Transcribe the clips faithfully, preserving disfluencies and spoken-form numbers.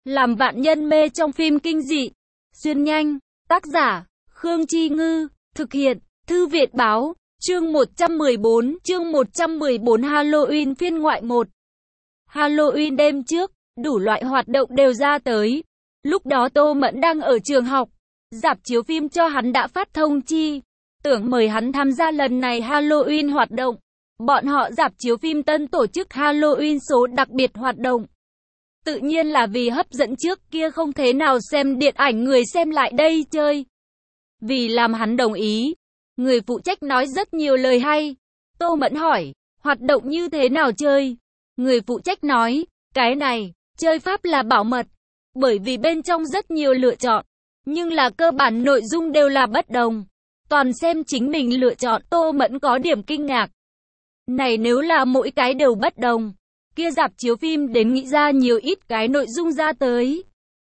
Làm vạn nhân mê trong phim kinh dị. Xuyên nhanh. Tác giả, Khương Chi Ngư. Thực hiện, Thư viện Báo. Chương một trăm mười bốn, chương một trăm mười bốn Halloween phiên ngoại một. Halloween đêm trước, đủ loại hoạt động đều ra tới. Lúc đó Tô Mẫn đang ở trường học. Rạp chiếu phim cho hắn đã phát thông chi, tưởng mời hắn tham gia lần này Halloween hoạt động. Bọn họ rạp chiếu phim Tân tổ chức Halloween số đặc biệt hoạt động. Tự nhiên là vì hấp dẫn trước kia không thế nào xem điện ảnh người xem lại đây chơi. Vì làm hắn đồng ý, người phụ trách nói rất nhiều lời hay. Tô Mẫn hỏi, hoạt động như thế nào chơi? Người phụ trách nói, cái này, chơi pháp là bảo mật. Bởi vì bên trong rất nhiều lựa chọn, nhưng là cơ bản nội dung đều là bất đồng. Toàn xem chính mình lựa chọn. Tô Mẫn có điểm kinh ngạc. Này nếu là mỗi cái đều bất đồng, kia rạp chiếu phim đến nghĩ ra nhiều ít cái nội dung ra tới.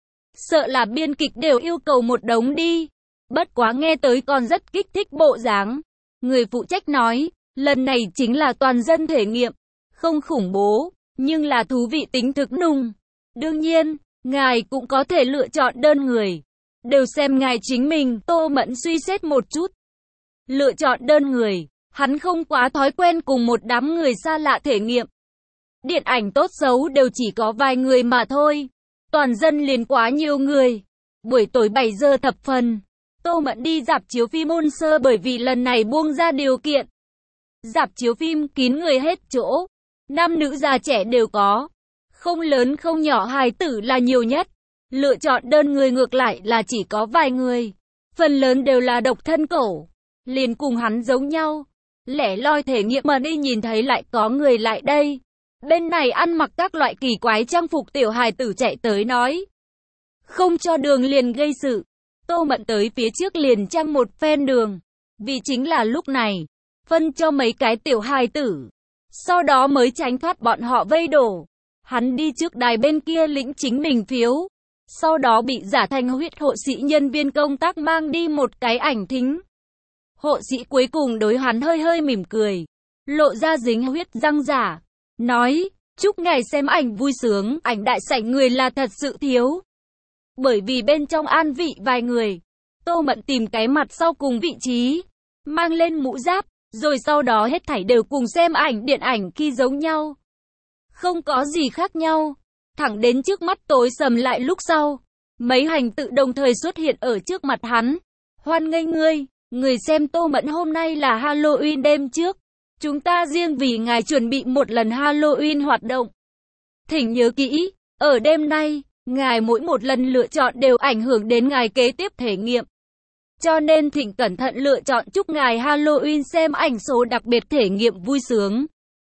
Sợ là biên kịch đều yêu cầu một đống đi. Bất quá nghe tới còn rất kích thích bộ dáng. Người phụ trách nói, lần này chính là toàn dân thể nghiệm. Không khủng bố, nhưng là thú vị tính thực nùng. Đương nhiên, ngài cũng có thể lựa chọn đơn người. Đều xem ngài chính mình. Tô Mẫn suy xét một chút. Lựa chọn đơn người, hắn không quá thói quen cùng một đám người xa lạ thể nghiệm. Điện ảnh tốt xấu đều chỉ có vài người mà thôi. Toàn dân liền quá nhiều người. Buổi tối bảy giờ thập phần, Tô Mẫn đi rạp chiếu phim Môn Sơ bởi vì lần này buông ra điều kiện. Rạp chiếu phim kín người hết chỗ. Nam nữ già trẻ đều có. Không lớn không nhỏ hài tử là nhiều nhất. Lựa chọn đơn người ngược lại là chỉ có vài người. Phần lớn đều là độc thân cổ. Liền cùng hắn giống nhau. Lẻ loi thể nghiệm mà đi nhìn thấy lại có người lại đây. Bên này ăn mặc các loại kỳ quái trang phục tiểu hài tử chạy tới nói. Không cho đường liền gây sự. Tô Mẫn tới phía trước liền trang một phen đường. Vì chính là lúc này, phân cho mấy cái tiểu hài tử. Sau đó mới tránh thoát bọn họ vây đổ. Hắn đi trước đài bên kia lĩnh chính mình phiếu. Sau đó bị giả thành huyết hộ sĩ nhân viên công tác mang đi một cái ảnh thính. Hộ sĩ cuối cùng đối hắn hơi hơi mỉm cười. Lộ ra dính huyết răng giả. Nói, chúc ngài xem ảnh vui sướng. Ảnh đại sảnh người là thật sự thiếu. Bởi vì bên trong an vị vài người. Tô Mẫn tìm cái mặt sau cùng vị trí. Mang lên mũ giáp. Rồi sau đó hết thảy đều cùng xem ảnh điện ảnh khi giống nhau. Không có gì khác nhau. Thẳng đến trước mắt tối sầm lại lúc sau. Mấy hành tự đồng thời xuất hiện ở trước mặt hắn. Hoan nghênh ngươi. Người xem Tô Mẫn hôm nay là Halloween đêm trước. Chúng ta riêng vì ngài chuẩn bị một lần Halloween hoạt động. Thỉnh nhớ kỹ, ở đêm nay, ngài mỗi một lần lựa chọn đều ảnh hưởng đến ngài kế tiếp thể nghiệm. Cho nên thỉnh cẩn thận lựa chọn. Chúc ngài Halloween xem ảnh số đặc biệt thể nghiệm vui sướng.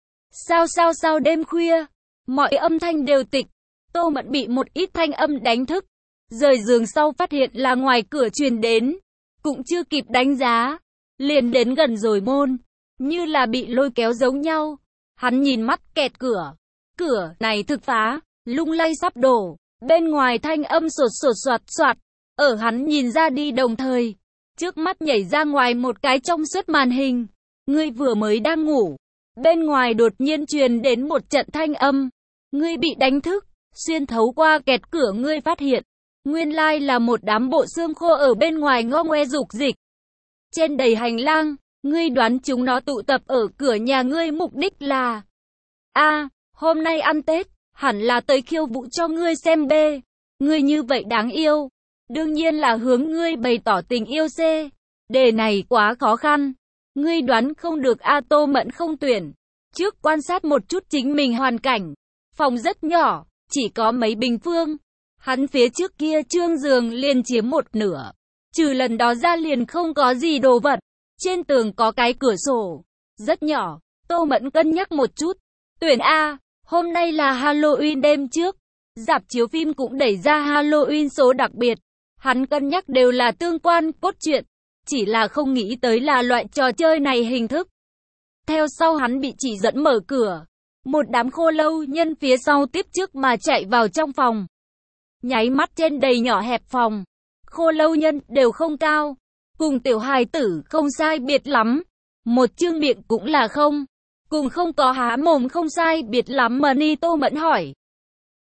Sao sao sao đêm khuya, mọi âm thanh đều tịch. Tô Mẫn bị một ít thanh âm đánh thức. Rời giường sau phát hiện là ngoài cửa truyền đến. Cũng chưa kịp đánh giá. Liền đến gần rồi môn. Như là bị lôi kéo giống nhau. Hắn nhìn mắt kẹt cửa. Cửa này thực phá, lung lay sắp đổ. Bên ngoài thanh âm sột sột soạt soạt. Ở hắn nhìn ra đi đồng thời. Trước mắt nhảy ra ngoài một cái trong suốt màn hình. Ngươi vừa mới đang ngủ. Bên ngoài đột nhiên truyền đến một trận thanh âm. Ngươi bị đánh thức. Xuyên thấu qua kẹt cửa ngươi phát hiện. Nguyên lai là một đám bộ xương khô ở bên ngoài ngo ngoe dục dịch. Trên đầy hành lang. Ngươi đoán chúng nó tụ tập ở cửa nhà ngươi mục đích là A. À, hôm nay ăn Tết, hẳn là tới khiêu vũ cho ngươi xem. B. Ngươi như vậy đáng yêu. Đương nhiên là hướng ngươi bày tỏ tình yêu. C. Đề này quá khó khăn. Ngươi đoán không được. A. Tô Mẫn không tuyển. Trước quan sát một chút chính mình hoàn cảnh. Phòng rất nhỏ, chỉ có mấy bình phương. Hắn phía trước kia trương giường liền chiếm một nửa. Trừ lần đó ra liền không có gì đồ vật. Trên tường có cái cửa sổ, rất nhỏ. Tô Mẫn cân nhắc một chút. Tuyển A. Hôm nay là Halloween đêm trước. Rạp chiếu phim cũng đẩy ra Halloween số đặc biệt. Hắn cân nhắc đều là tương quan cốt truyện. Chỉ là không nghĩ tới là loại trò chơi này hình thức. Theo sau hắn bị chỉ dẫn mở cửa. Một đám khô lâu nhân phía sau tiếp trước mà chạy vào trong phòng. Nháy mắt trên đầy nhỏ hẹp phòng. Khô lâu nhân đều không cao. Cùng tiểu hài tử không sai biệt lắm. Một chương miệng cũng là không. Cùng không có há mồm không sai biệt lắm mà ni. Tô Mẫn hỏi.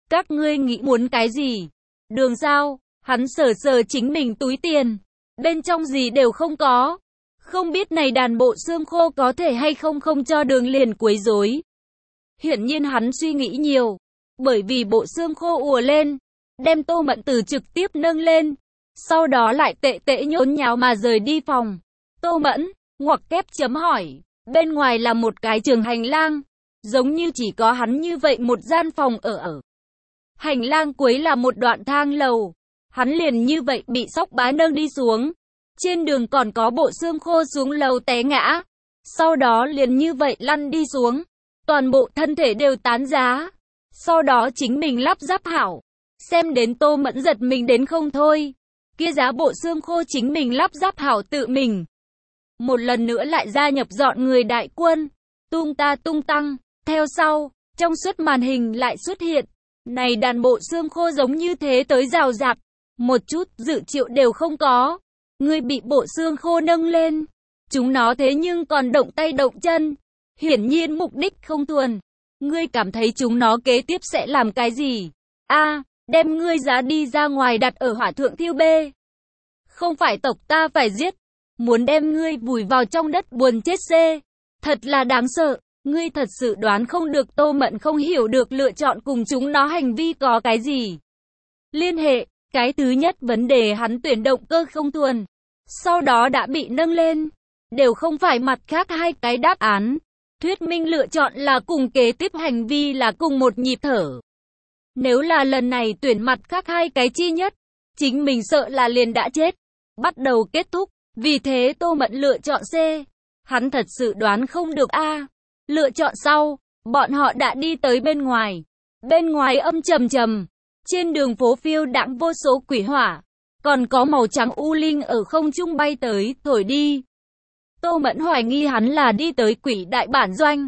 Các ngươi nghĩ muốn cái gì? Đường sao? Hắn sờ sờ chính mình túi tiền. Bên trong gì đều không có. Không biết này đàn bộ xương khô có thể hay không không cho đường liền quấy rối. Hiển nhiên hắn suy nghĩ nhiều. Bởi vì bộ xương khô ùa lên. Đem Tô Mẫn Từ trực tiếp nâng lên. Sau đó lại tệ tệ nhốn nháo mà rời đi phòng. Tô Mẫn, ngoặc kép chấm hỏi. Bên ngoài là một cái trường hành lang. Giống như chỉ có hắn như vậy một gian phòng ở ở. Hành lang cuối là một đoạn thang lầu. Hắn liền như vậy bị sóc bá nâng đi xuống. Trên đường còn có bộ xương khô xuống lầu té ngã. Sau đó liền như vậy lăn đi xuống. Toàn bộ thân thể đều tán giá. Sau đó chính mình lắp ráp hảo. Xem đến Tô Mẫn giật mình đến không thôi. Kia giá bộ xương khô chính mình lắp ráp hảo tự mình. Một lần nữa lại gia nhập dọn người đại quân. Tung ta tung tăng. Theo sau, trong suốt màn hình lại xuất hiện. Này đàn bộ xương khô giống như thế tới rào rạc. Một chút dự triệu đều không có. Ngươi bị bộ xương khô nâng lên. Chúng nó thế nhưng còn động tay động chân. Hiển nhiên mục đích không thuần. Ngươi cảm thấy chúng nó kế tiếp sẽ làm cái gì? A, đem ngươi giá đi ra ngoài đặt ở hỏa thượng thiêu bê. Không phải tộc ta phải giết. Muốn đem ngươi vùi vào trong đất buồn chết xê. Thật là đáng sợ. Ngươi thật sự đoán không được. Tô Mẫn không hiểu được lựa chọn cùng chúng nó hành vi có cái gì liên hệ. Cái thứ nhất vấn đề hắn tuyển động cơ không thuần. Sau đó đã bị nâng lên. Đều không phải mặt khác hai cái đáp án. Thuyết minh lựa chọn là cùng kế tiếp hành vi là cùng một nhịp thở. Nếu là lần này tuyển mặt khác hai cái chi nhất. Chính mình sợ là liền đã chết. Bắt đầu kết thúc. Vì thế Tô Mẫn lựa chọn C. Hắn thật sự đoán không được A. Lựa chọn sau. Bọn họ đã đi tới bên ngoài. Bên ngoài âm trầm trầm. Trên đường phố phiêu đãng vô số quỷ hỏa. Còn có màu trắng u linh ở không trung bay tới, thổi đi. Tô Mẫn hoài nghi hắn là đi tới quỷ đại bản doanh.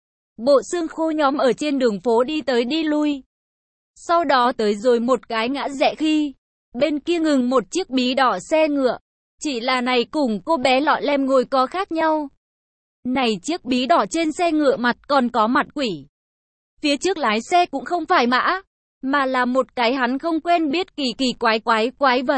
Bộ xương khô nhóm ở trên đường phố đi tới đi lui. Sau đó tới rồi một cái ngã rẽ khi. Bên kia ngừng một chiếc bí đỏ xe ngựa. Chỉ là này cùng cô bé lọ lem ngồi có khác nhau. Này chiếc bí đỏ trên xe ngựa mặt còn có mặt quỷ. Phía trước lái xe cũng không phải mã. Mà là một cái hắn không quen biết kỳ kỳ quái quái quái vật.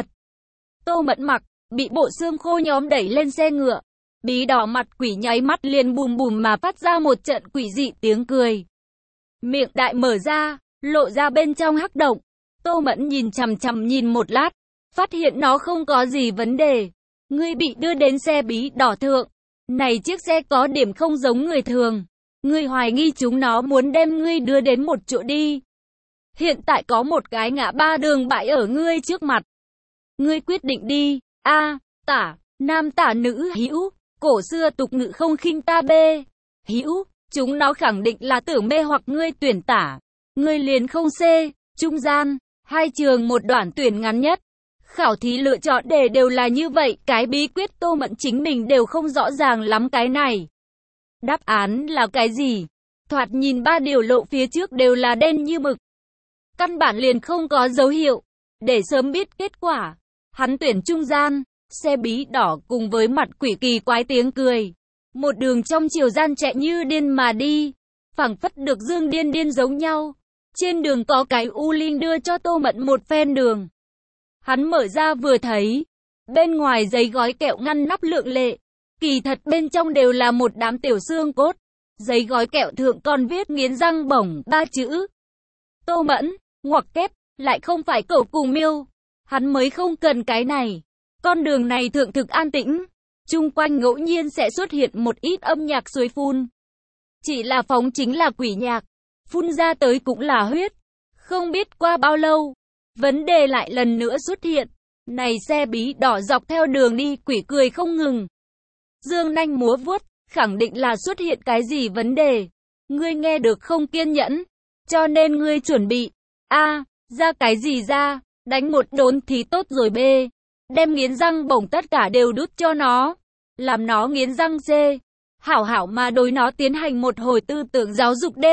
Tô Mẫn mặc, bị bộ xương khô nhóm đẩy lên xe ngựa. Bí đỏ mặt quỷ nháy mắt liền bùm bùm mà phát ra một trận quỷ dị tiếng cười. Miệng đại mở ra, lộ ra bên trong hắc động. Tô Mẫn nhìn chằm chằm nhìn một lát. Phát hiện nó không có gì vấn đề. Ngươi bị đưa đến xe bí đỏ thượng. Này chiếc xe có điểm không giống người thường. Ngươi hoài nghi chúng nó muốn đem ngươi đưa đến một chỗ đi. Hiện tại có một cái ngã ba đường bãi ở ngươi trước mặt. Ngươi quyết định đi. A, tả, nam tả nữ hữu, cổ xưa tục ngữ không khinh ta bê. Hữu, chúng nó khẳng định là tưởng mê hoặc ngươi tuyển tả. Ngươi liền không C, trung gian, hai trường một đoạn tuyển ngắn nhất. Khảo thí lựa chọn đề đều là như vậy, cái bí quyết Tô Mẫn chính mình đều không rõ ràng lắm cái này. Đáp án là cái gì? Thoạt nhìn ba điều lộ phía trước đều là đen như mực. Căn bản liền không có dấu hiệu. Để sớm biết kết quả, hắn tuyển trung gian, xe bí đỏ cùng với mặt quỷ kỳ quái tiếng cười. Một đường trong chiều gian chạy như điên mà đi, phảng phất được dương điên điên giống nhau. Trên đường có cái u linh đưa cho Tô Mẫn một phen đường. Hắn mở ra vừa thấy, bên ngoài giấy gói kẹo ngăn nắp lượng lệ. Kỳ thật bên trong đều là một đám tiểu xương cốt. Giấy gói kẹo thượng còn viết nghiến răng bổng ba chữ. Tô Mẫn, ngoặc kép, lại không phải cẩu cùng miêu. Hắn mới không cần cái này. Con đường này thượng thực an tĩnh. Chung quanh ngẫu nhiên sẽ xuất hiện một ít âm nhạc suối phun. Chỉ là phóng chính là quỷ nhạc. Phun ra tới cũng là huyết. Không biết qua bao lâu, vấn đề lại lần nữa xuất hiện. Này xe bí đỏ dọc theo đường đi quỷ cười không ngừng. Dương nanh múa vuốt, khẳng định là xuất hiện cái gì vấn đề. Ngươi nghe được không kiên nhẫn, cho nên ngươi chuẩn bị. A, ra cái gì ra, đánh một đốn thì tốt rồi B. Đem nghiến răng bổng tất cả đều đút cho nó. Làm nó nghiến răng C. Hảo hảo mà đối nó tiến hành một hồi tư tưởng giáo dục D.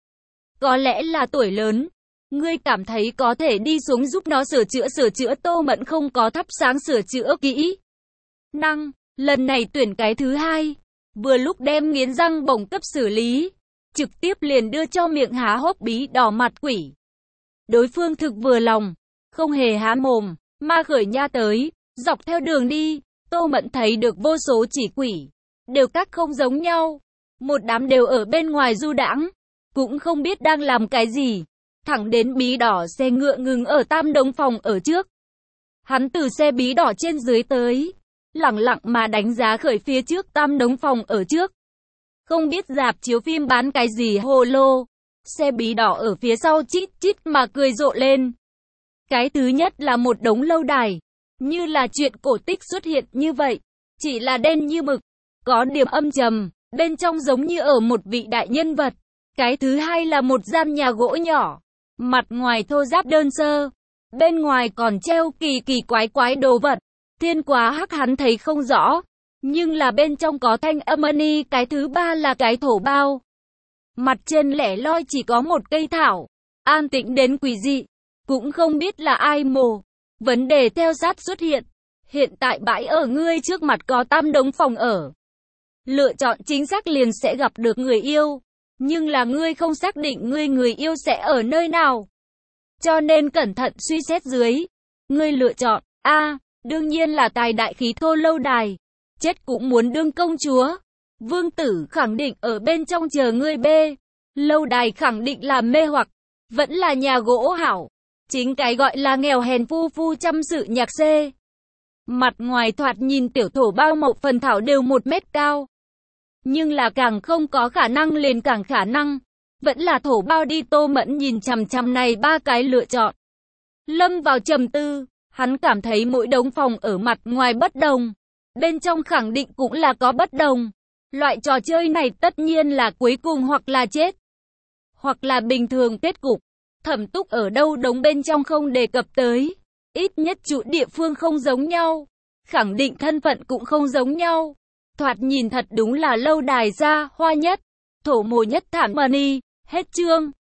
Có lẽ là tuổi lớn. Ngươi cảm thấy có thể đi xuống giúp nó sửa chữa sửa chữa Tô Mẫn không có thắp sáng sửa chữa kỹ năng. Lần này tuyển cái thứ hai. Vừa lúc đem nghiến răng bổng cấp xử lý. Trực tiếp liền đưa cho miệng há hốc bí đỏ mặt quỷ. Đối phương thực vừa lòng, không hề há mồm, mà khởi nha tới, dọc theo đường đi, Tô Mẫn thấy được vô số chỉ quỷ, đều các không giống nhau, một đám đều ở bên ngoài du đãng, cũng không biết đang làm cái gì, thẳng đến bí đỏ xe ngựa ngừng ở Tam Đống phòng ở trước. Hắn từ xe bí đỏ trên dưới tới, lẳng lặng mà đánh giá khởi phía trước Tam Đống phòng ở trước. Không biết rạp chiếu phim bán cái gì hồ lô, xe bí đỏ ở phía sau chít chít mà cười rộ lên. Cái thứ nhất là một đống lâu đài, như là chuyện cổ tích xuất hiện như vậy, chỉ là đen như mực, có điểm âm trầm, bên trong giống như ở một vị đại nhân vật. Cái thứ hai là một gian nhà gỗ nhỏ, mặt ngoài thô ráp đơn sơ, bên ngoài còn treo kỳ kỳ quái quái đồ vật, thiên quá hắc hắn thấy không rõ, nhưng là bên trong có thanh âm ni. Cái thứ ba là cái thổ bao, mặt trên lẻ loi chỉ có một cây thảo, an tĩnh đến quỷ dị, cũng không biết là ai mồ. Vấn đề theo sát xuất hiện, hiện tại bãi ở ngươi trước mặt có Tam Đống phòng ở, lựa chọn chính xác liền sẽ gặp được người yêu, nhưng là ngươi không xác định ngươi người yêu sẽ ở nơi nào, cho nên cẩn thận suy xét dưới, ngươi lựa chọn A, đương nhiên là tài đại khí thô lâu đài, chết cũng muốn đương công chúa, vương tử khẳng định ở bên trong chờ ngươi. B, lâu đài khẳng định là mê hoặc, vẫn là nhà gỗ hảo, chính cái gọi là nghèo hèn phu phu chăm sự nhạc C. Mặt ngoài thoạt nhìn tiểu thổ bao mộc phần thảo đều một mét cao, nhưng là càng không có khả năng liền càng khả năng, vẫn là thổ bao đi. Tô Mẫn nhìn chằm chằm này ba cái lựa chọn, lâm vào trầm tư, hắn cảm thấy mỗi đống phòng ở mặt ngoài bất đồng, bên trong khẳng định cũng là có bất đồng. Loại trò chơi này tất nhiên là cuối cùng hoặc là chết, hoặc là bình thường kết cục. Thẩm Túc ở đâu đống bên trong không đề cập tới, ít nhất chủ địa phương không giống nhau, khẳng định thân phận cũng không giống nhau. Thoạt nhìn thật đúng là lâu đài ra hoa nhất, thổ mồ nhất thản money. Hết chương.